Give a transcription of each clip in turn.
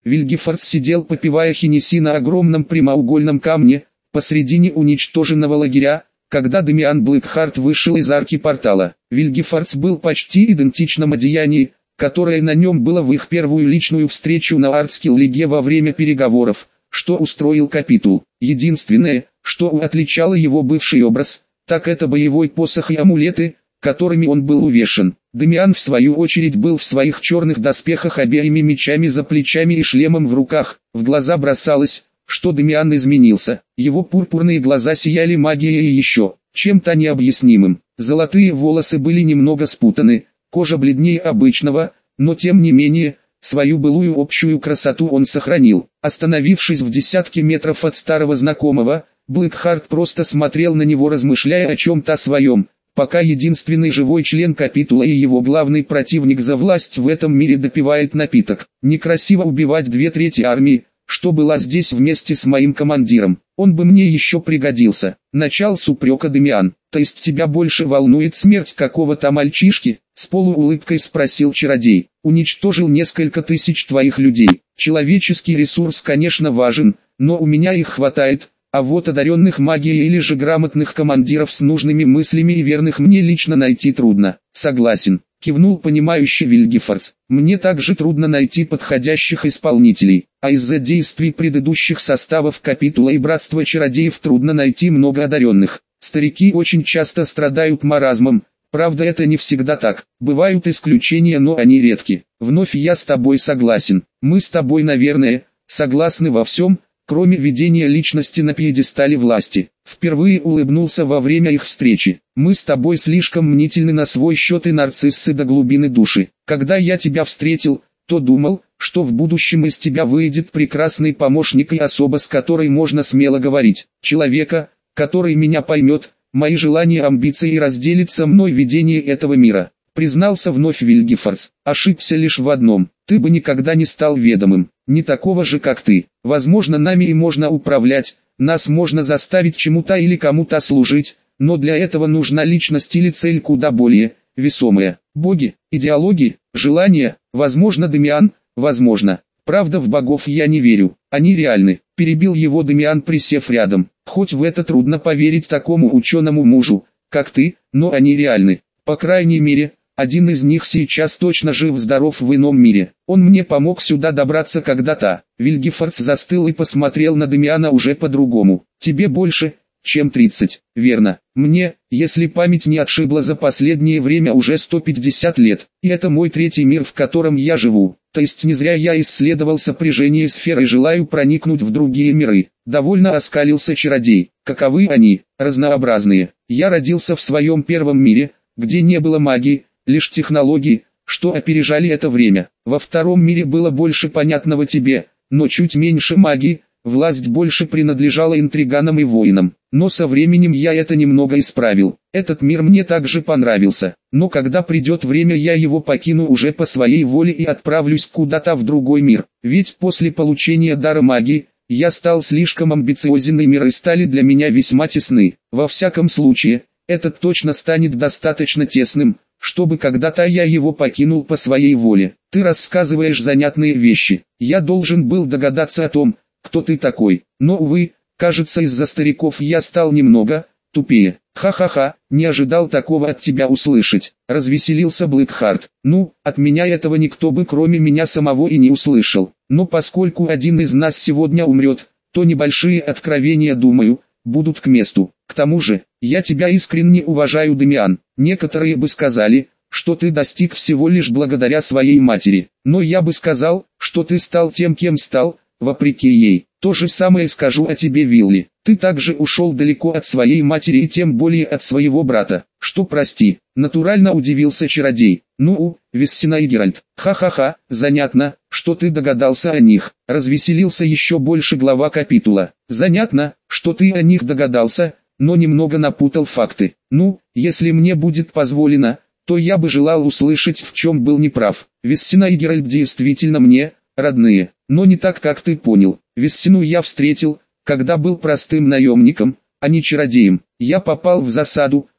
Вильгефордс сидел, попивая хенеси на огромном прямоугольном камне, посредине уничтоженного лагеря, когда Дамиан Блэкхарт вышел из арки портала. Вильгефордс был почти идентичном одеянии, которое на нем было в их первую личную встречу на Артскилл-лиге во время переговоров, что устроил Капитул. Единственное, что отличало его бывший образ, так это боевой посох и амулеты, которыми он был увешан. Дамиан в свою очередь был в своих черных доспехах, обеими мечами за плечами и шлемом в руках. В глаза бросалось, что Дамиан изменился. Его пурпурные глаза сияли магией и еще чем-то необъяснимым. Золотые волосы были немного спутаны, кожа бледнее обычного, но тем не менее, свою былую общую красоту он сохранил. Остановившись в десятке метров от старого знакомого, Блэкхарт просто смотрел на него, размышляя о чем-то своем, пока единственный живой член Капитула и его главный противник за власть в этом мире допивает напиток. Некрасиво убивать 2/3 армии, что была здесь вместе с моим командиром. Он бы мне еще пригодился. Начал с упрека Дамиан. То есть тебя больше волнует смерть какого-то мальчишки? С полуулыбкой спросил чародей. Уничтожил несколько тысяч твоих людей. Человеческий ресурс, конечно, важен, но у меня их хватает. А вот одаренных магией или же грамотных командиров с нужными мыслями и верных мне лично найти трудно. Согласен, кивнул понимающий Вильгефордс. Мне также трудно найти подходящих исполнителей, а из-за действий предыдущих составов Капитула и Братства Чародеев трудно найти много одаренных. Старики очень часто страдают маразмом, правда это не всегда так, бывают исключения, но они редки. Вновь я с тобой согласен, мы с тобой, наверное, согласны во всем, кроме ведения личности на пьедестале власти. Впервые улыбнулся во время их встречи. Мы с тобой слишком мнительны на свой счет и нарциссы до глубины души. Когда я тебя встретил, то думал, что в будущем из тебя выйдет прекрасный помощник и особа, с которой можно смело говорить. Человека, который меня поймет, мои желания, амбиции и разделит со мной видение этого мира. Признался вновь Вильгефордс. Ошибся лишь в одном. Ты бы никогда не стал ведомым, не такого же как ты. Возможно, нами и можно управлять, нас можно заставить чему-то или кому-то служить, но для этого нужна личность или цель куда более весомая. Боги, идеологии, желания, возможно, Дамиан, возможно. Правда, в богов я не верю, они реальны. Перебил его Дамиан, присев рядом. Хоть в это трудно поверить такому ученому мужу, как ты, но они реальны. По крайней мере, один из них сейчас точно жив-здоров в ином мире. Он мне помог сюда добраться когда-то. Вильгефордс застыл и посмотрел на Дамиана уже по-другому. Тебе больше, чем 30, верно? Мне, если память не отшибла, за последнее время уже 150 лет. И это мой третий мир, в котором я живу. То есть не зря я исследовал сопряжение сфер и желаю проникнуть в другие миры. Довольно оскалился чародей. Каковы они? Разнообразные. Я родился в своем первом мире, где не было магии, лишь технологии, что опережали это время. Во втором мире было больше понятного тебе, но чуть меньше магии, власть больше принадлежала интриганам и воинам. Но со временем я это немного исправил. Этот мир мне также понравился, но когда придет время, я его покину уже по своей воле и отправлюсь куда-то в другой мир. Ведь после получения дара магии, я стал слишком амбициозен и миры стали для меня весьма тесны. Во всяком случае, этот точно станет достаточно тесным, чтобы когда-то я его покинул по своей воле. Ты рассказываешь занятные вещи. Я должен был догадаться о том, кто ты такой. Но, увы, кажется, из-за стариков я стал немного тупее. Ха-ха-ха, не ожидал такого от тебя услышать. Развеселился Блэкхарт. Ну, от меня этого никто бы кроме меня самого и не услышал. Но поскольку один из нас сегодня умрет, то небольшие откровения, думаю, будут к месту. К тому же, я тебя искренне уважаю, Дамиан. Некоторые бы сказали, что ты достиг всего лишь благодаря своей матери. Но я бы сказал, что ты стал тем, кем стал, вопреки ей. То же самое скажу о тебе, Вилли. Ты также ушел далеко от своей матери и тем более от своего брата. Что, прости? Натурально удивился чародей. Ну, Вессина и Геральт. Ха-ха-ха, занятно, что ты догадался о них. Развеселился еще больше глава Капитула. Занятно, что ты о них догадался, но немного напутал факты. Ну, если мне будет позволено, то я бы желал услышать, в чем был неправ. Вессина и Геральт действительно мне родные, но не так, как ты понял. Вессину я встретил, когда был простым наемником, а не чародеем. Я попал в засаду,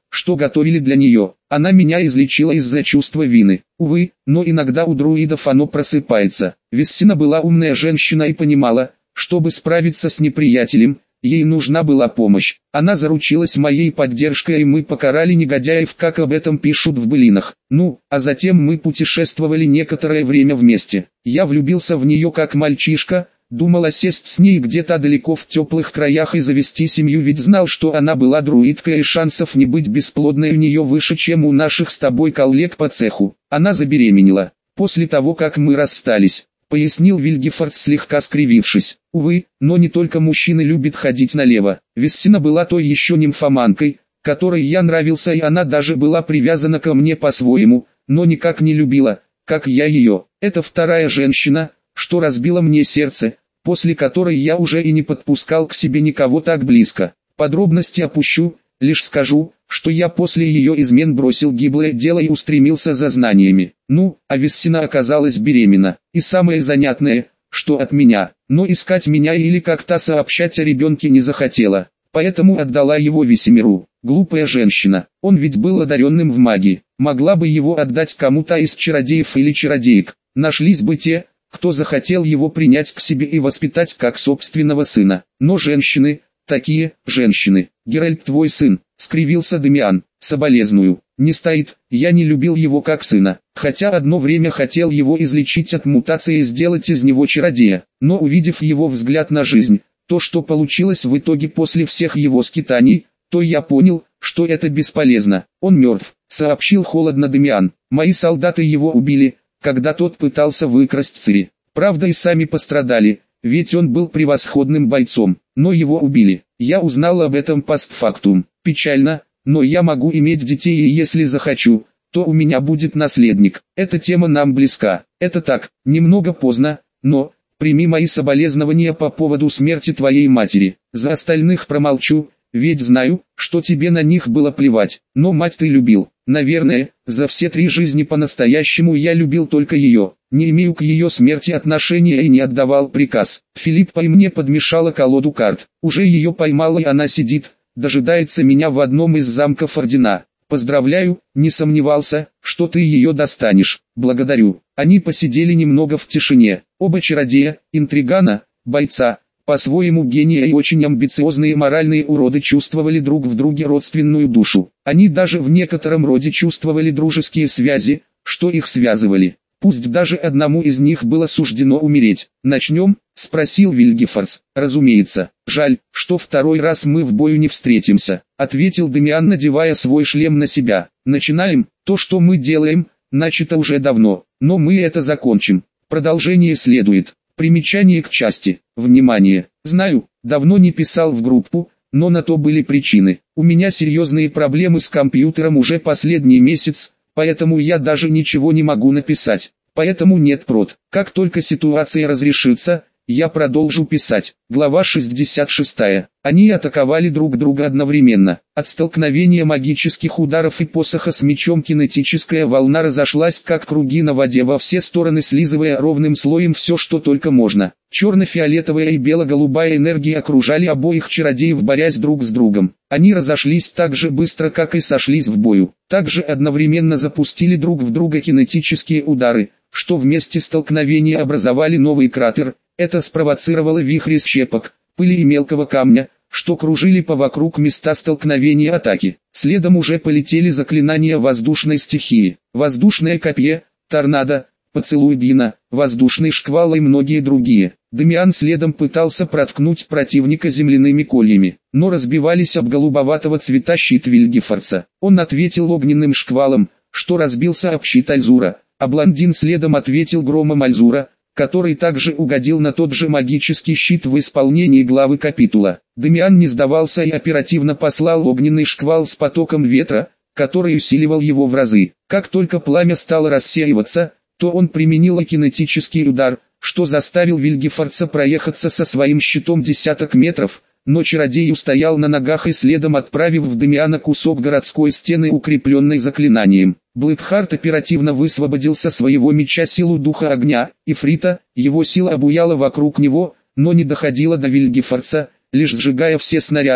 что готовили для нее. Она меня излечила из-за чувства вины. Увы, но иногда у друидов оно просыпается. Вессина была умная женщина и понимала, чтобы справиться с неприятелем, ей нужна была помощь. Она заручилась моей поддержкой, и мы покарали негодяев, как об этом пишут в былинах. А затем мы путешествовали некоторое время вместе. Я влюбился в нее как мальчишка, думал осесть с ней где-то далеко в теплых краях и завести семью, ведь знал, что она была друидкой и шансов не быть бесплодной у нее выше, чем у наших с тобой коллег по цеху. Она забеременела после того, как мы расстались, пояснил Вильгефордс, слегка скривившись. Увы, но не только мужчины любят ходить налево. Вессина была той еще нимфоманкой, которой я нравился, и она даже была привязана ко мне по-своему, но никак не любила, как я ее. Это вторая женщина, что разбила мне сердце, после которой я уже и не подпускал к себе никого так близко. Подробности опущу, лишь скажу, что я после ее измен бросил гиблое дело и устремился за знаниями. А Вессина оказалась беременна. И самое занятное, что от меня, но искать меня или как-то сообщать о ребенке не захотела. Поэтому отдала его Весемиру. Глупая женщина, он ведь был одаренным в магии. Могла бы его отдать кому-то из чародеев или чародеек. Нашлись бы те, кто захотел его принять к себе и воспитать как собственного сына. Но женщины, такие женщины. Геральт твой сын, скривился Дамиан, соболезную. Не стоит, я не любил его как сына, хотя одно время хотел его излечить от мутации и сделать из него чародея. Но увидев его взгляд на жизнь, то, что получилось в итоге после всех его скитаний, то я понял, что это бесполезно. Он мертв, сообщил холодно Дамиан. Мои солдаты его убили, когда тот пытался выкрасть Цири. Правда, и сами пострадали, ведь он был превосходным бойцом, но его убили. Я узнал об этом постфактум. Печально, но я могу иметь детей, и если захочу, то у меня будет наследник. Эта тема нам близка. Это так, немного поздно, но прими мои соболезнования по поводу смерти твоей матери. За остальных промолчу, ведь знаю, что тебе на них было плевать. Но мать ты любил. Наверное, за все 3 жизни по-настоящему я любил только ее. Не имею к ее смерти отношения и не отдавал приказ. Филиппа и мне подмешала колоду карт. Уже ее поймала, и она сидит, дожидается меня в одном из замков Ордена. Поздравляю, не сомневался, что ты ее достанешь. Благодарю. Они посидели немного в тишине. Оба чародея, интригана, бойца, по-своему гения и очень амбициозные моральные уроды чувствовали друг в друге родственную душу. Они даже в некотором роде чувствовали дружеские связи, что их связывали. Пусть даже одному из них было суждено умереть. «Начнем?» – спросил Вильгефордс. «Разумеется. Жаль, что второй раз мы в бою не встретимся», – ответил Дамиан, надевая свой шлем на себя. «Начинаем. То, что мы делаем, начато уже давно, но мы это закончим. Продолжение следует». Примечание к части. Внимание! Знаю, давно не писал в группу, но на то были причины. У меня серьезные проблемы с компьютером уже последний месяц, поэтому я даже ничего не могу написать. Поэтому нет прод. Как только ситуация разрешится, я продолжу писать. Глава 66. Они атаковали друг друга одновременно. От столкновения магических ударов и посоха с мечом кинетическая волна разошлась как круги на воде во все стороны, слизывая ровным слоем все, что только можно. Черно-фиолетовая и бело-голубая энергии окружали обоих чародеев, борясь друг с другом. Они разошлись так же быстро, как и сошлись в бою. Также одновременно запустили друг в друга кинетические удары, что вместе столкновения образовали новый кратер. Это спровоцировало вихри щепок, пыли и мелкого камня, что кружили по вокруг места столкновения атаки. Следом уже полетели заклинания воздушной стихии, воздушное копье, торнадо, поцелуй Дина, воздушный шквал и многие другие. Дамиан следом пытался проткнуть противника земляными кольями, но разбивались об голубоватого цвета щит Вильгефордса. Он ответил огненным шквалом, что разбился об щит Альзура, а блондин следом ответил громом Альзура, который также угодил на тот же магический щит в исполнении главы капитула. Дамиан не сдавался и оперативно послал огненный шквал с потоком ветра, который усиливал его в разы. Как только пламя стало рассеиваться, то он применил кинетический удар, что заставил Вильгефордса проехаться со своим щитом десяток метров, но чародей устоял на ногах и следом отправив в Дамиана кусок городской стены, укрепленной заклинанием. Блэкхарт оперативно высвободил со своего меча силу духа огня, Ифрита, его сила обуяла вокруг него, но не доходила до Вильгефордса, лишь сжигая все снаряды,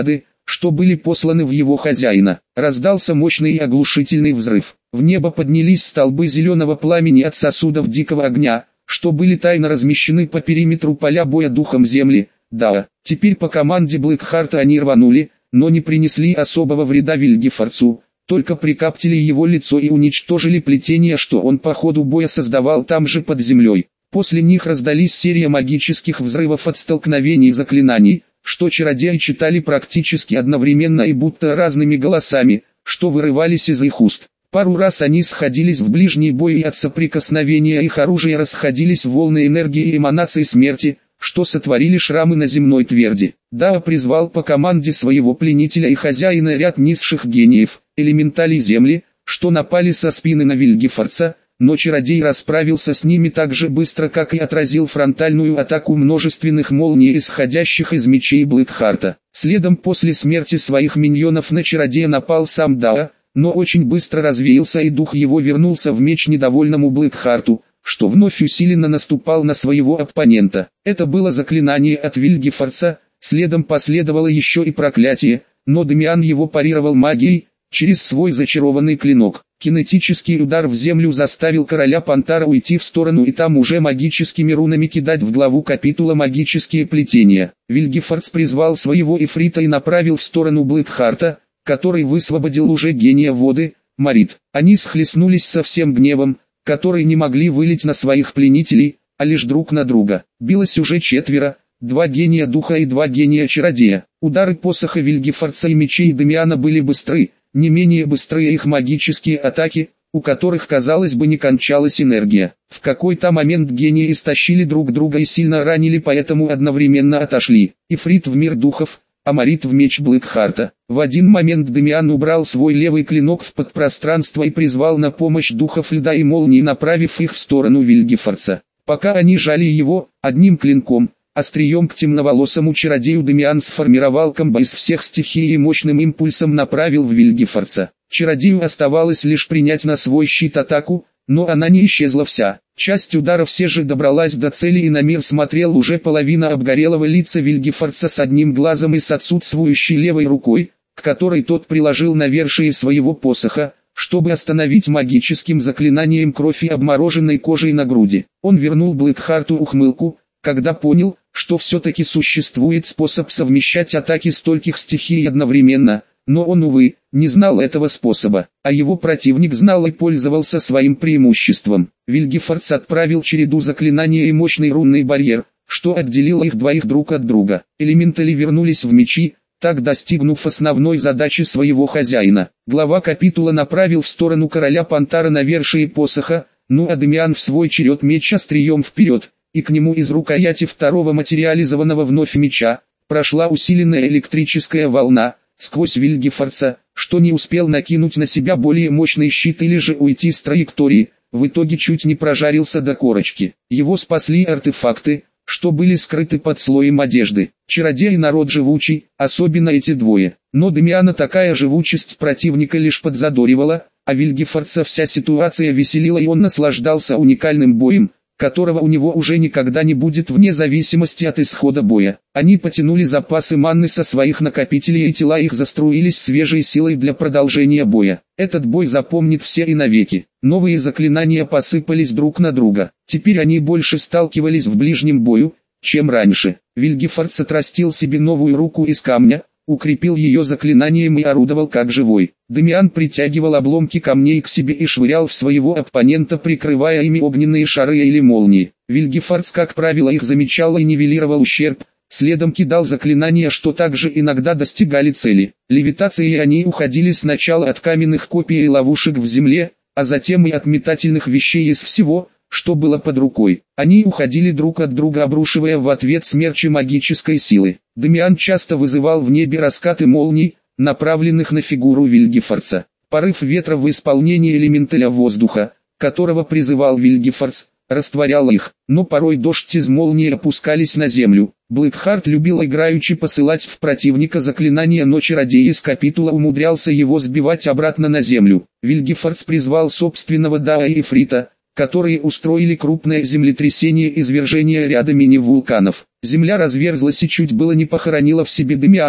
что были посланы в его хозяина. Раздался мощный и оглушительный взрыв. В небо поднялись столбы зеленого пламени от сосудов дикого огня, что были тайно размещены по периметру поля боя духом земли. Да, теперь по команде Блэкхарта они рванули, но не принесли особого вреда Вильгефорцу, только прикоптили его лицо и уничтожили плетение, что он по ходу боя создавал там же под землей. После них раздались серия магических взрывов от столкновений заклинаний, что чародеи читали практически одновременно и будто разными голосами, что вырывались из их уст. Пару раз они сходились в ближний бой, и от соприкосновения их оружия расходились волны энергии и эманации смерти, что сотворили шрамы на земной тверди. Дао призвал по команде своего пленителя и хозяина ряд низших гениев, элементалей земли, что напали со спины на Вильгефорца, но чародей расправился с ними так же быстро, как и отразил фронтальную атаку множественных молний, исходящих из мечей Блэкхарта. Следом после смерти своих миньонов на чародея напал сам Дао, но очень быстро развеялся, и дух его вернулся в меч недовольному Блэкхарту, что вновь усиленно наступал на своего оппонента. Это было заклинание от Вильгефорца, следом последовало еще и проклятие, но Дамиан его парировал магией, через свой зачарованный клинок. Кинетический удар в землю заставил короля Пантара уйти в сторону и там уже магическими рунами кидать в главу капитула магические плетения. Вильгефорц призвал своего Ифрита и направил в сторону Блэкхарта, который высвободил уже гения воды, Марит. Они схлестнулись со всем гневом, который не могли вылить на своих пленителей, а лишь друг на друга. Билось уже четверо, 2 гения духа и 2 гения чародея. Удары посоха Вильгефорца и мечей Дамиана были быстры, не менее быстрые их магические атаки, у которых, казалось бы, не кончалась энергия. В какой-то момент гении истощили друг друга и сильно ранили, поэтому одновременно отошли. Ифрит в мир духов, а Марит в меч Блэкхарта. В один момент Дамиан убрал свой левый клинок в подпространство и призвал на помощь духов льда и молнии, направив их в сторону Вильгефорца. Пока они жали его, одним клинком, острием к темноволосому чародею, Дамиан сформировал комбо из всех стихий и мощным импульсом направил в Вильгефорца. Чародею оставалось лишь принять на свой щит атаку, но она не исчезла вся. Часть удара все же добралась до цели, и на мир смотрел уже половина обгорелого лица Вильгефорца с одним глазом и с отсутствующей левой рукой, к которой тот приложил навершие своего посоха, чтобы остановить магическим заклинанием кровь и обмороженной кожей на груди. Он вернул Блэкхарту ухмылку, когда понял, что все-таки существует способ совмещать атаки стольких стихий одновременно, но он, увы, не знал этого способа, а его противник знал и пользовался своим преимуществом. Вильгефорц отправил череду заклинаний и мощный рунный барьер, что отделило их двоих друг от друга. Элементали вернулись в мечи, так достигнув основной задачи своего хозяина. Глава капитула направил в сторону короля Пантара навершие посоха, ну а Дамиан в свой черед меч острием вперед, и к нему из рукояти второго материализованного вновь меча прошла усиленная электрическая волна сквозь Вильгефорца, что не успел накинуть на себя более мощный щит или же уйти с траектории, в итоге чуть не прожарился до корочки. Его спасли артефакты, что были скрыты под слоем одежды. Чародей народ живучий, особенно эти двое. Но Дамиана такая живучесть противника лишь подзадоривала, а Вильгефорца вся ситуация веселила, и он наслаждался уникальным боем, которого у него уже никогда не будет вне зависимости от исхода боя. Они потянули запасы манны со своих накопителей, и тела их заструились свежей силой для продолжения боя. Этот бой запомнит все и навеки. Новые заклинания посыпались друг на друга. Теперь они больше сталкивались в ближнем бою, чем раньше. Вильгефорц отрастил себе новую руку из камня, укрепил ее заклинанием и орудовал как живой. Дамиан притягивал обломки камней к себе и швырял в своего оппонента, прикрывая ими огненные шары или молнии. Вильгефорц, как правило, их замечал и нивелировал ущерб, следом кидал заклинания, что также иногда достигали цели. Левитацией они уходили сначала от каменных копий и ловушек в земле, а затем и от метательных вещей из всего, что было под рукой. Они уходили друг от друга, обрушивая в ответ смерчи магической силы. Дамиан часто вызывал в небе раскаты молний, направленных на фигуру Вильгефорца. Порыв ветра в исполнении элементаля воздуха, которого призывал Вильгефорц, растворял их, но порой дождь из молний опускались на землю. Блэкхарт любил играючи посылать в противника заклинания, но чародей из капитула умудрялся его сбивать обратно на землю. Вильгефорц призвал собственного Дао и Ифрита, которые устроили крупное землетрясение и извержение ряда мини-вулканов. Земля разверзлась и чуть было не похоронила в себе Дамиана,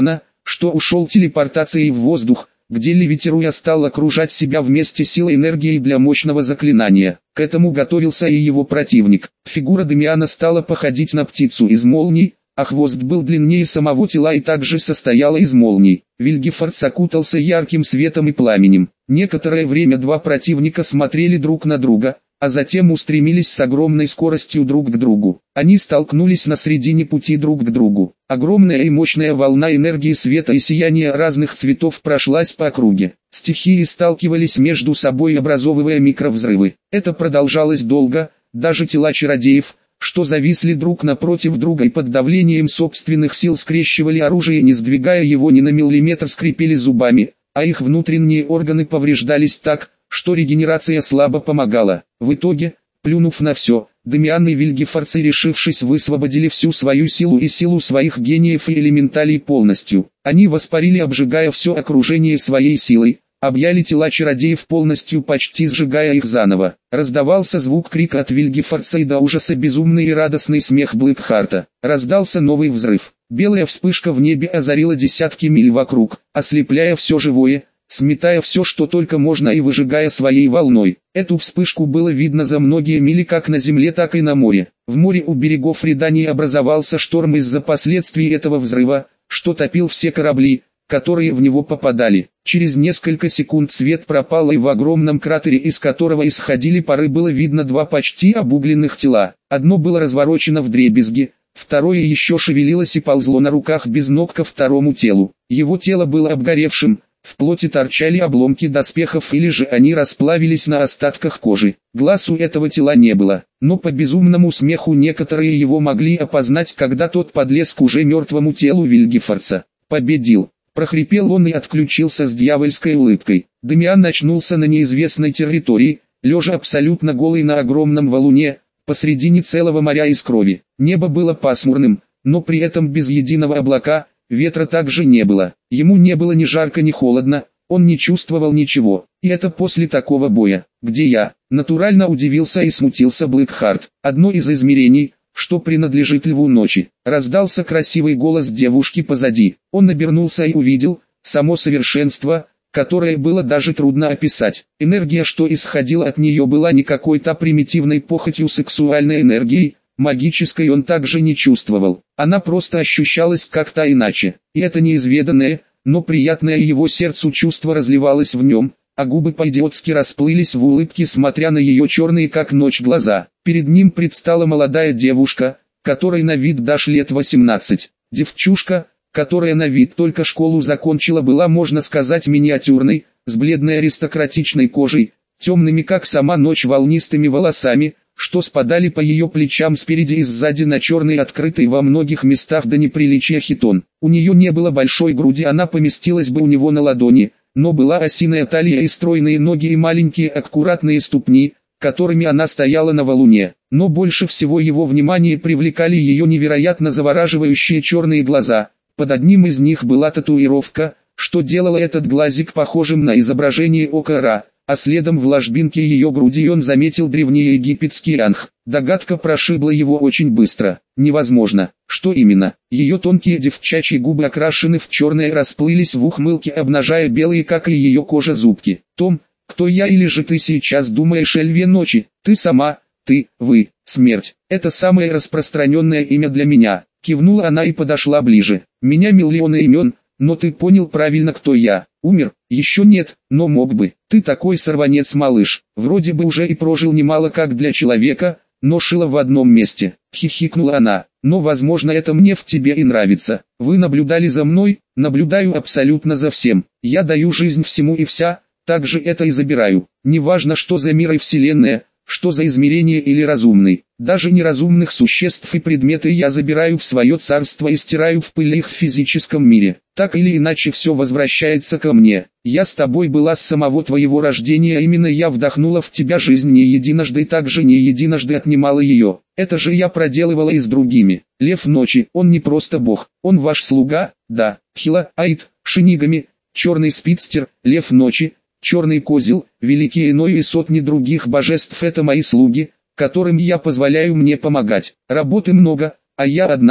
что ушел телепортацией в воздух, где левитируя стал окружать себя вместе силой энергии для мощного заклинания. К этому готовился и его противник. Фигура Дамиана стала походить на птицу из молний, а хвост был длиннее самого тела и также состояла из молний. Вильгефордс окутался ярким светом и пламенем. Некоторое время два противника смотрели друг на друга, а затем устремились с огромной скоростью друг к другу. Они столкнулись на середине пути друг к другу. Огромная и мощная волна энергии света и сияния разных цветов прошлась по округе. Стихии сталкивались между собой, образовывая микровзрывы. Это продолжалось долго, даже тела чародеев, что зависли друг напротив друга и под давлением собственных сил скрещивали оружие, не сдвигая его ни на миллиметр, скрипели зубами, а их внутренние органы повреждались так, что регенерация слабо помогала. В итоге, плюнув на все, Дамиан и Вильгефордс, решившись, высвободили всю свою силу и силу своих гениев и элементалей полностью. Они воспарили, обжигая все окружение своей силой, объяли тела чародеев полностью, почти сжигая их заново. Раздавался звук крика от Вильгефордса и до ужаса безумный и радостный смех Блэкхарта. Раздался новый взрыв. Белая вспышка в небе озарила десятки миль вокруг, ослепляя все живое, сметая все, что только можно, и выжигая своей волной. Эту вспышку было видно за многие мили как на земле, так и на море. В море у берегов Редании образовался шторм из-за последствий этого взрыва, что топил все корабли, которые в него попадали. Через несколько секунд свет пропал, и в огромном кратере, из которого исходили пары, было видно два почти обугленных тела. Одно было разворочено вдребезги, второе еще шевелилось и ползло на руках без ног ко второму телу. Его тело было обгоревшим, в плоти торчали обломки доспехов, или же они расплавились на остатках кожи. Глаз у этого тела не было, но по безумному смеху некоторые его могли опознать, когда тот подлез к уже мертвому телу Вильгефордса. «Победил!» — прохрипел он и отключился с дьявольской улыбкой. Дамиан очнулся на неизвестной территории, лежа абсолютно голый на огромном валуне, посредине целого моря из крови. Небо было пасмурным, но при этом без единого облака. Ветра также не было, ему не было ни жарко, ни холодно, он не чувствовал ничего, и это после такого боя. «Где я?» — натурально удивился и смутился Блэкхарт. «Одно из измерений, что принадлежит Льву Ночи». Раздался красивый голос девушки позади. Он обернулся и увидел само совершенство, которое было даже трудно описать. Энергия, что исходила от нее, была не какой-то примитивной похотью сексуальной энергией, магической он также не чувствовал. Она просто ощущалась как-то иначе. И это неизведанное, но приятное его сердцу чувство разливалось в нем, а губы по-идиотски расплылись в улыбке, смотря на ее черные как ночь глаза. Перед ним предстала молодая девушка, которой на вид даже лет 18. Девчушка, которая на вид только школу закончила, была, можно сказать, миниатюрной, с бледной аристократичной кожей, темными как сама ночь волнистыми волосами, что спадали по ее плечам спереди и сзади на черный, открытый во многих местах до неприличия хитон. У нее не было большой груди, она поместилась бы у него на ладони, но была осиная талия и стройные ноги и маленькие аккуратные ступни, которыми она стояла на валуне. Но больше всего его внимание привлекали ее невероятно завораживающие черные глаза. Под одним из них была татуировка, что делало этот глазик похожим на изображение ока Ра. А следом в ложбинке ее груди он заметил древнеегипетский анх. Догадка прошибла его очень быстро. Невозможно. Что именно? Ее тонкие девчачьи губы, окрашены в черное, расплылись в ухмылке, обнажая белые, как и ее кожа, зубки. «Том, кто я, или же ты сейчас думаешь о Льве Ночи? Ты сама, вы, смерть. Это самое распространенное имя для меня». Кивнула она и подошла ближе. «Меня миллионы имен, но ты понял правильно, кто я. Умер? Еще нет, но мог бы. Ты такой сорванец, малыш. Вроде бы уже и прожил немало как для человека, но шила в одном месте». Хихикнула она. «Но возможно, это мне в тебе и нравится. Вы наблюдали за мной?» «Наблюдаю абсолютно за всем. Я даю жизнь всему и вся, также это и забираю. Неважно, что за мир и вселенная, что за измерение или разумный. Даже неразумных существ и предметы я забираю в свое царство и стираю в пыль их в физическом мире. Так или иначе все возвращается ко мне. Я с тобой была с самого твоего рождения, именно я вдохнула в тебя жизнь не единожды и также не единожды отнимала ее. Это же я проделывала и с другими. Лев Ночи, он не просто бог, он ваш слуга, да. Хила, Аид, Шинигами, Черный Спидстер, Лев Ночи, Черный Козел, Великий Иной и сотни других божеств — это мои слуги, которым я позволяю мне помогать. Работы много, а я одна,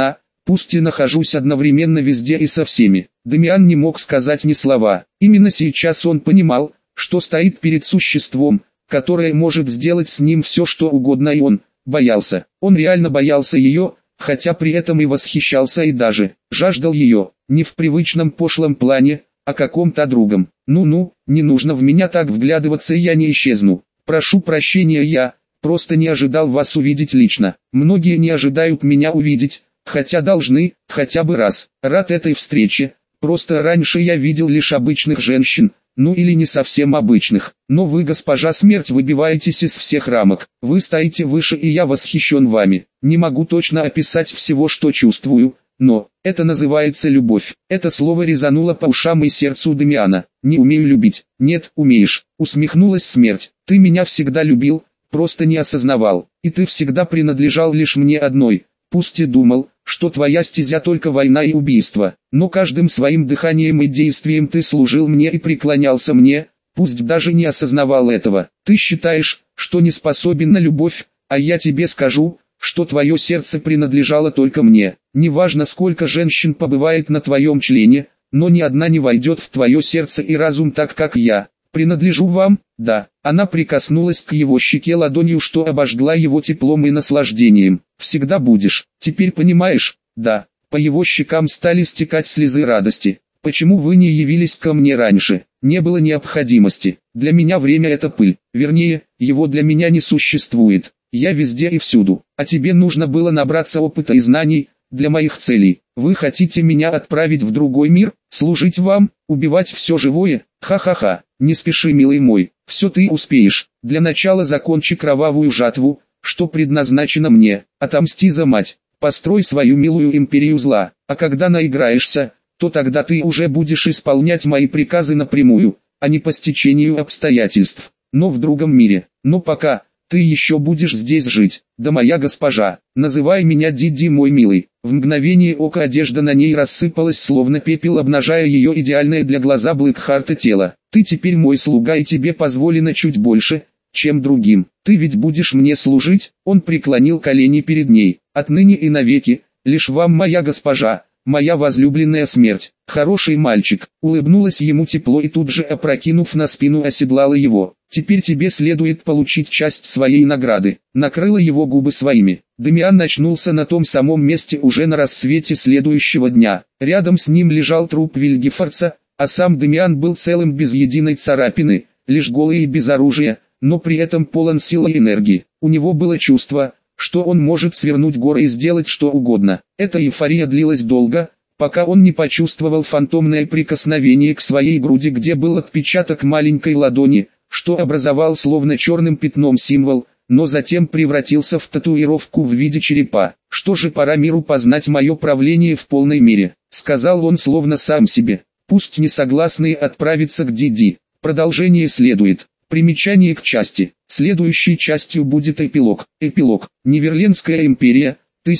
пусть и нахожусь одновременно везде и со всеми. Дамиан не мог сказать ни слова. Именно сейчас он понимал, что стоит перед существом, которое может сделать с ним все что угодно, и он боялся. Он реально боялся ее, хотя при этом и восхищался и даже жаждал ее, не в привычном пошлом плане, а каком-то другом. Ну, не нужно в меня так вглядываться, я не исчезну. Прошу прощения, я просто не ожидал вас увидеть лично. Многие не ожидают меня увидеть, хотя должны, хотя бы раз. Рад этой встрече, просто раньше я видел лишь обычных женщин, ну или не совсем обычных. Но вы, госпожа Смерть, выбиваетесь из всех рамок. Вы стоите выше, и я восхищен вами. Не могу точно описать всего, что чувствую, но это называется любовь. Это слово резануло по ушам и сердцу Дамиана. Не умею любить. Нет, умеешь. Усмехнулась Смерть. Ты меня всегда любил, просто не осознавал. И ты всегда принадлежал лишь мне одной. Пусть и думал, что твоя стезя только война и убийство, но каждым своим дыханием и действием ты служил мне и преклонялся мне, пусть даже не осознавал этого. Ты считаешь, что не способен на любовь, а я тебе скажу, что твое сердце принадлежало только мне. Неважно, сколько женщин побывает на твоем члене, но ни одна не войдет в твое сердце и разум так, как я. Принадлежу вам, да. Она прикоснулась к его щеке ладонью, что обожгла его теплом и наслаждением. Всегда будешь. Теперь понимаешь? Да. По его щекам стали стекать слезы радости. Почему вы не явились ко мне раньше? Не было необходимости. Для меня время — это пыль. Вернее, его для меня не существует. Я везде и всюду. А тебе нужно было набраться опыта и знаний для моих целей. Вы хотите меня отправить в другой мир, служить вам, убивать все живое? Ха-ха-ха. Не спеши, милый мой, все ты успеешь. Для начала закончи кровавую жатву, что предназначено мне. Отомсти за мать, построй свою милую империю зла. А когда наиграешься, то тогда ты уже будешь исполнять мои приказы напрямую, а не по стечению обстоятельств. Но в другом мире. Но пока ты еще будешь здесь жить. Да, моя госпожа, называй меня Диди, мой милый. В мгновение ока одежда на ней рассыпалась словно пепел, обнажая ее идеальное для глаза Блэкхарта тело. Ты теперь мой слуга, и тебе позволено чуть больше, чем другим. Ты ведь будешь мне служить? Он преклонил колени перед ней. Отныне и навеки, лишь вам, моя госпожа, моя возлюбленная Смерть. Хороший мальчик. Улыбнулась ему тепло и тут же, опрокинув на спину, оседлала его. Теперь тебе следует получить часть своей награды. Накрыла его губы своими. Дамиан очнулся на том самом месте уже на рассвете следующего дня. Рядом с ним лежал труп Вильгефорца, а сам Дамиан был целым без единой царапины, лишь голый и без оружия, но при этом полон силы и энергии. У него было чувство, что он может свернуть горы и сделать что угодно. Эта эйфория длилась долго, пока он не почувствовал фантомное прикосновение к своей груди, где был отпечаток маленькой ладони, что образовал словно черным пятном символ, но затем превратился в татуировку в виде черепа. «Что же, пора миру познать мое правление в полной мере», — сказал он словно сам себе. «Пусть несогласные отправятся к Диди. Продолжение следует». Примечание к части. Следующей частью будет эпилог. Эпилог. Неверлендская империя,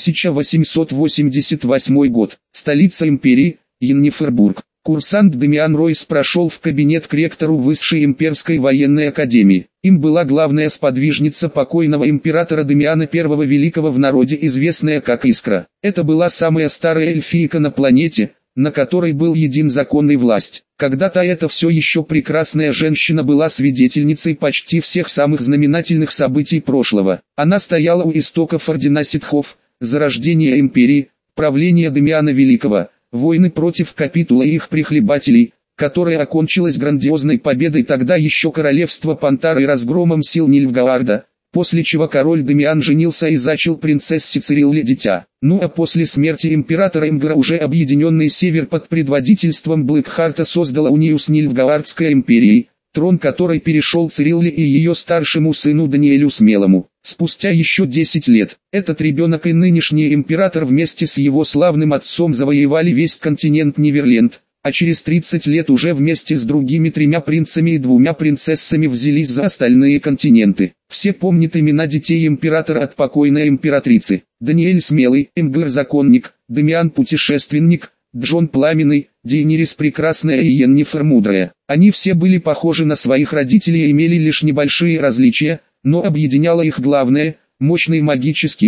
1888 год. Столица империи, Йеннифербург. Курсант Дамиан Ройс прошел в кабинет к ректору Высшей имперской военной академии. Им была главная сподвижница покойного императора Дамиана I Великого, в народе известная как Искра. Это была самая старая эльфийка на планете, на которой был един закон и власть. Когда-то эта все еще прекрасная женщина была свидетельницей почти всех самых знаменательных событий прошлого. Она стояла у истоков ордена ситхов, зарождения империи, правления Дамиана Великого, войны против Капитула и их прихлебателей, которая окончилась грандиозной победой тогда еще королевства Пантары и разгромом сил Нильфгаарда, после чего король Дамиан женился и зачал принцессе Цирилле дитя. Ну а после смерти императора Имгара уже объединенный Север под предводительством Блэкхарта создала унию с Нильфгаардской империей, трон которой перешел Цирилле и ее старшему сыну Даниэлю Смелому. Спустя еще 10 лет, этот ребенок и нынешний император вместе с его славным отцом завоевали весь континент Неверленд, а через 30 лет уже вместе с другими 3 принцами и 2 принцессами взялись за остальные континенты. Все помнят имена детей императора от покойной императрицы: Даниэль Смелый, Имгар Законник, Дамиан Путешественник, Джон Пламенный, Дейенирис Прекрасная и Йеннифер Мудрая. Они все были похожи на своих родителей и имели лишь небольшие различия, но объединяло их главное – мощный магический дар,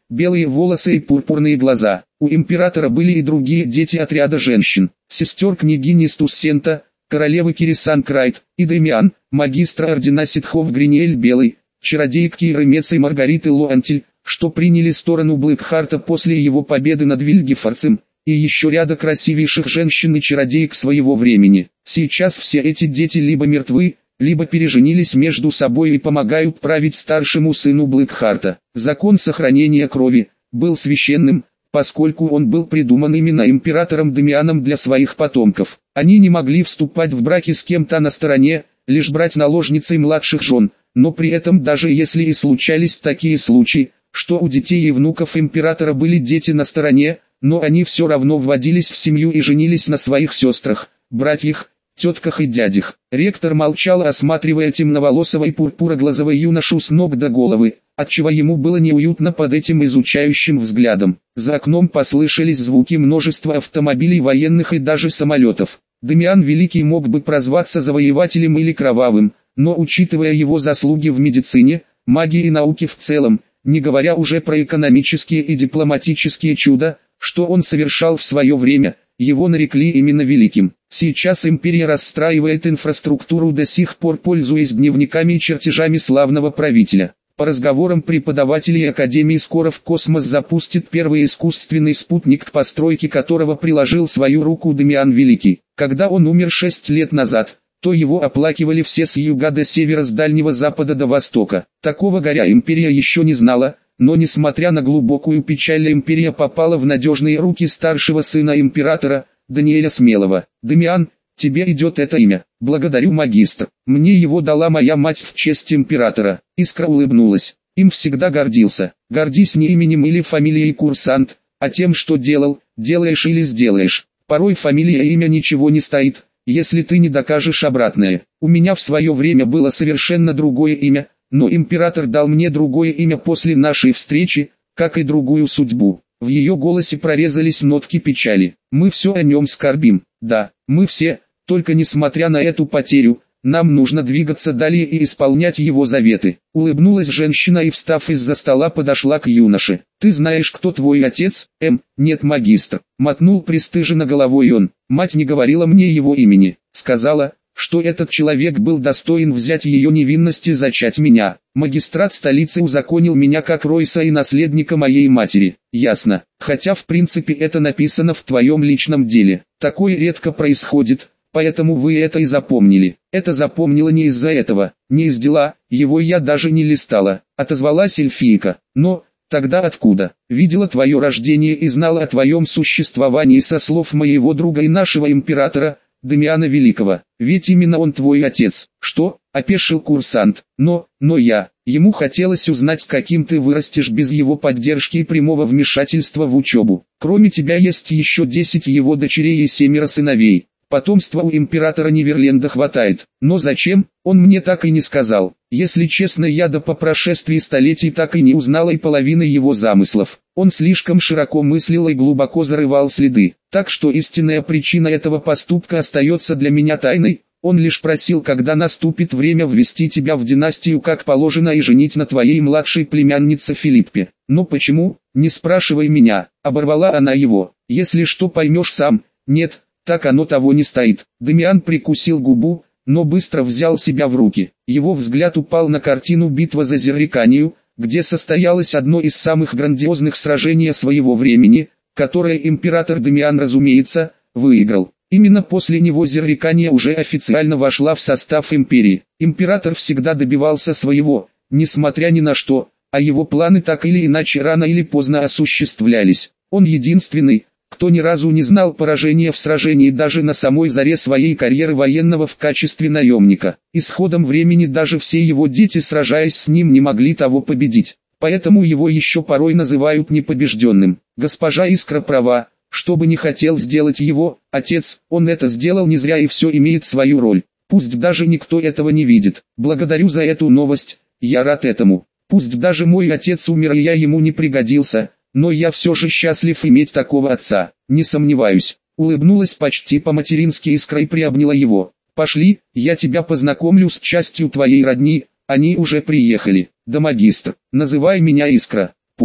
белые волосы и пурпурные глаза. У императора были и другие дети отряда женщин. Сестер княгини Стуссента, королевы Кирисан Крайт, и Демиан, магистра ордена ситхов Гриниэль Белый, чародеек Киры Мец и Маргариты Луантель, что приняли сторону Блэкхарта после его победы над Вильгефорцем, и еще ряда красивейших женщин и чародеек своего времени. Сейчас все эти дети либо мертвы, либо переженились между собой и помогают править старшему сыну Блэкхарта. Закон сохранения крови был священным, поскольку он был придуман именно императором Демианом для своих потомков. Они не могли вступать в браки с кем-то на стороне, лишь брать наложницей младших жен, но при этом даже если и случались такие случаи, что у детей и внуков императора были дети на стороне, но они все равно вводились в семью и женились на своих сестрах, братьях, тетках и дядях. Ректор молчал, осматривая темноволосого и пурпуроглазого юношу с ног до головы, отчего ему было неуютно под этим изучающим взглядом. За окном послышались звуки множества автомобилей военных и даже самолетов. Демиан Великий мог бы прозваться завоевателем или кровавым, но учитывая его заслуги в медицине, магии и науке в целом, не говоря уже про экономические и дипломатические чуда, что он совершал в свое время, его нарекли именно Великим. Сейчас империя расстраивает инфраструктуру, до сих пор пользуясь дневниками и чертежами славного правителя. По разговорам преподавателей Академии, скоро в космос запустит первый искусственный спутник, к постройке которого приложил свою руку Демиан Великий. Когда он умер 6 лет назад, то его оплакивали все с юга до севера, с дальнего запада до востока. Такого горя империя еще не знала, но несмотря на глубокую печаль, империя попала в надежные руки старшего сына императора, Даниэля Смелого. Демиан, тебе идет это имя. Благодарю, магистр. Мне его дала моя мать в честь императора. Искра улыбнулась. Им всегда гордился. Гордись не именем или фамилией курсант, а тем, что делал, делаешь или сделаешь. Порой фамилия и имя ничего не стоит, если ты не докажешь обратное. У меня в свое время было совершенно другое имя, но император дал мне другое имя после нашей встречи, как и другую судьбу. В ее голосе прорезались нотки печали. Мы все о нем скорбим. Да, мы все, только несмотря на эту потерю, нам нужно двигаться далее и исполнять его заветы. Улыбнулась женщина и, встав из-за стола, подошла к юноше. Ты знаешь, кто твой отец? Нет, магистр. Мотнул пристыженно головой он. Мать не говорила мне его имени. Сказала, что этот человек был достоин взять ее невинность и зачать меня. Магистрат столицы узаконил меня как Ройса и наследника моей матери. Ясно. Хотя в принципе это написано в твоем личном деле. Такое редко происходит, поэтому вы это и запомнили. Это запомнила не из-за этого, не из дела, его я даже не листала. Отозвалась эльфийка. Но, тогда откуда? Видела твое рождение и знала о твоем существовании со слов моего друга и нашего императора, Демиана Великого. Ведь именно он твой отец. Что? Опешил курсант. Но ему хотелось узнать, каким ты вырастешь без его поддержки и прямого вмешательства в учебу. Кроме тебя есть еще 10 его дочерей и 7 сыновей. Потомства у императора Неверленда хватает. Но зачем, он мне так и не сказал. Если честно, я по прошествии столетий так и не узнала и половины его замыслов. Он слишком широко мыслил и глубоко зарывал следы. Так что истинная причина этого поступка остается для меня тайной. Он лишь просил, когда наступит время, ввести тебя в династию как положено и женить на твоей младшей племяннице Филиппе. Но почему, не спрашивай меня, оборвала она его. Если что, поймешь сам. Нет, так оно того не стоит. Демиан прикусил губу, но быстро взял себя в руки. Его взгляд упал на картину «Битва за Зерриканию», где состоялось одно из самых грандиозных сражений своего времени, которое император Демиан, разумеется, выиграл. Именно после него Зеррикания уже официально вошла в состав империи. Император всегда добивался своего, несмотря ни на что, а его планы так или иначе рано или поздно осуществлялись. Он единственный, кто ни разу не знал поражения в сражении даже на самой заре своей карьеры военного в качестве наемника. И с ходом времени даже все его дети, сражаясь с ним, не могли того победить. Поэтому его еще порой называют непобежденным. Госпожа Искра права, что бы ни хотел сделать его отец, он это сделал не зря и все имеет свою роль. Пусть даже никто этого не видит. Благодарю за эту новость, я рад этому. Пусть даже мой отец умер и я ему не пригодился, но я все же счастлив иметь такого отца, не сомневаюсь. Улыбнулась почти по-матерински Искра и приобняла его. Пошли, я тебя познакомлю с частью твоей родни, они уже приехали. Да, магистр, называй меня Искра. Понял.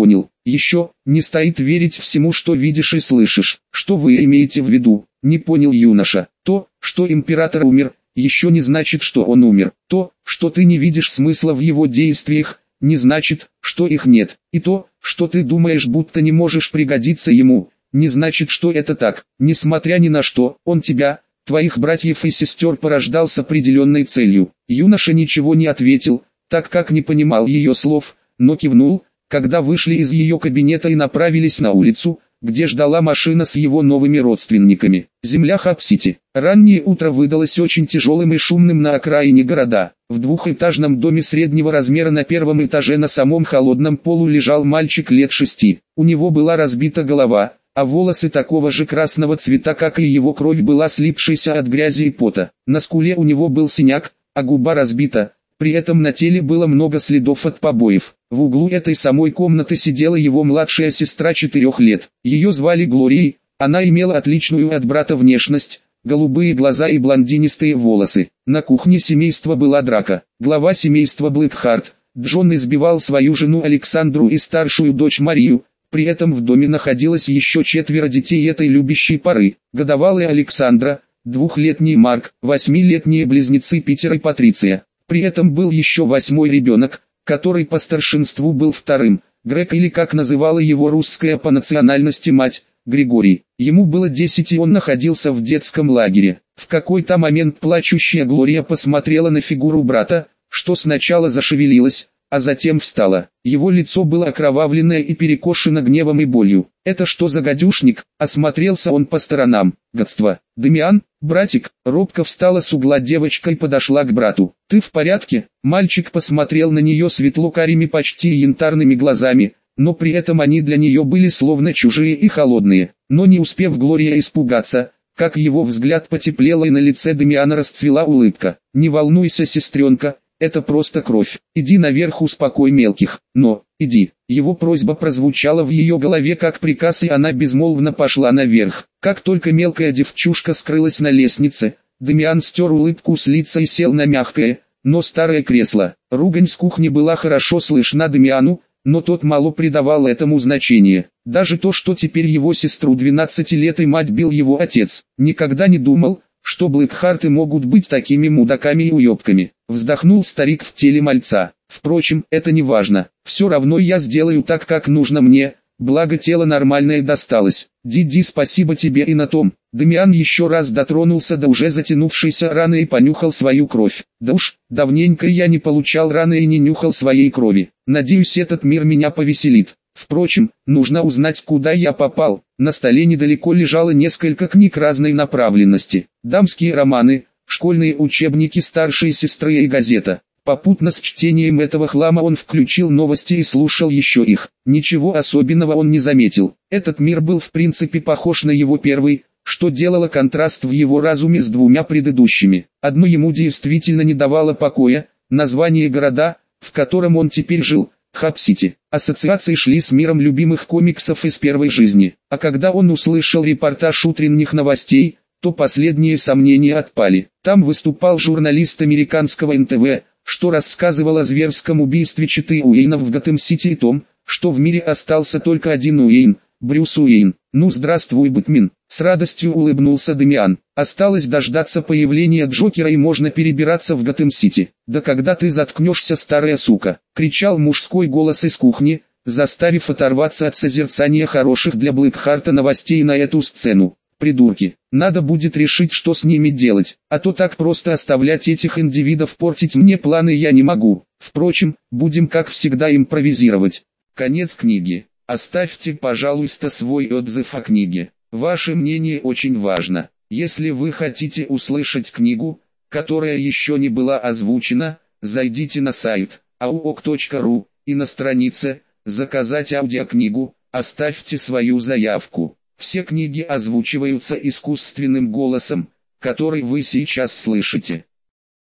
Еще, не стоит верить всему, что видишь и слышишь. Что вы имеете в виду? Не понял юноша. То, что император умер, еще не значит, что он умер. То, что ты не видишь смысла в его действиях, не значит, что их нет. И то, что ты думаешь, будто не можешь пригодиться ему, не значит, что это так. Несмотря ни на что, он тебя, твоих братьев и сестер порождал с определенной целью. Юноша ничего не ответил, так как не понимал ее слов, но кивнул, когда вышли из ее кабинета и направились на улицу, где ждала машина с его новыми родственниками. Земля Хаб-Сити. Раннее утро выдалось очень тяжелым и шумным на окраине города. В двухэтажном доме среднего размера на первом этаже на самом холодном полу лежал мальчик лет 6. У него была разбита голова, а волосы такого же красного цвета, как и его кровь, была слипшейся от грязи и пота. На скуле у него был синяк, а губа разбита. При этом на теле было много следов от побоев. В углу этой самой комнаты сидела его младшая сестра 4 лет. Ее звали Глорией, она имела отличную от брата внешность, голубые глаза и блондинистые волосы. На кухне семейства была драка. Глава семейства Блэкхарт, Джон, избивал свою жену Александру и старшую дочь Марию. При этом в доме находилось еще 4 детей этой любящей пары. Годовалая Александра, 2-летний Марк, 8-летние близнецы Питер и Патриция. При этом был еще 8-й ребенок, который по старшинству был 2-м, Грег, или как называла его русская по национальности мать, Григорий. Ему было 10 и он находился в детском лагере. В какой-то момент плачущая Глория посмотрела на фигуру брата, что сначала зашевелилась, а затем встала. Его лицо было окровавленное и перекошено гневом и болью. «Это что за гадюшник?» — осмотрелся он по сторонам. «Гадство! Дамиан, братик!» Робко встала с угла девочка и подошла к брату. «Ты в порядке?» Мальчик посмотрел на нее светло-карими, почти янтарными глазами, но при этом они для нее были словно чужие и холодные. Но не успев Глория испугаться, как его взгляд потеплело и на лице Дамиана расцвела улыбка. «Не волнуйся, сестренка, это просто кровь. Иди наверх, успокой мелких. Но, иди». Его просьба прозвучала в ее голове как приказ, и она безмолвно пошла наверх. Как только мелкая девчушка скрылась на лестнице, Дамиан стер улыбку с лица и сел на мягкое, но старое кресло. Ругань с кухни была хорошо слышна Дамиану, но тот мало придавал этому значения. Даже то, что теперь его сестру 12 лет и мать бил его отец. Никогда не думал, что Блэкхарты могут быть такими мудаками и уебками. Вздохнул старик в теле мальца. Впрочем, это не важно. Все равно я сделаю так, как нужно мне, благо тело нормальное досталось. Диди, спасибо тебе и на том. Дамиан еще раз дотронулся до уже затянувшейся раны и понюхал свою кровь. Да уж, давненько я не получал раны и не нюхал своей крови. Надеюсь, этот мир меня повеселит. Впрочем, нужно узнать, куда я попал. На столе недалеко лежало несколько книг разной направленности. Дамские романы, школьные учебники старшей сестры и газета. Попутно с чтением этого хлама он включил новости и слушал еще их. Ничего особенного он не заметил. Этот мир был в принципе похож на его первый, что делало контраст в его разуме с 2 предыдущими. Одно ему действительно не давало покоя: название города, в котором он теперь жил, Хаб-Сити. Ассоциации шли с миром любимых комиксов из первой жизни. А когда он услышал репортаж утренних новостей, то последние сомнения отпали. Там выступал журналист американского НТВ, что рассказывал о зверском убийстве 4 Уэйнов в Готэм-Сити и том, что в мире остался только один Уэйн, Брюс Уэйн. «Ну здравствуй, Бэтмен», — с радостью улыбнулся Дамиан. «Осталось дождаться появления Джокера и можно перебираться в Готэм-Сити». «Да когда ты заткнешься, старая сука?» — кричал мужской голос из кухни, заставив оторваться от созерцания хороших для Блэкхарта новостей на эту сцену. «Придурки, надо будет решить, что с ними делать, а то так просто оставлять этих индивидов портить мне планы я не могу. Впрочем, будем как всегда импровизировать». Конец книги. Оставьте, пожалуйста, свой отзыв о книге. Ваше мнение очень важно. Если вы хотите услышать книгу, которая еще не была озвучена, зайдите на сайт auok.ru и на странице «Заказать аудиокнигу» оставьте свою заявку. Все книги озвучиваются искусственным голосом, который вы сейчас слышите.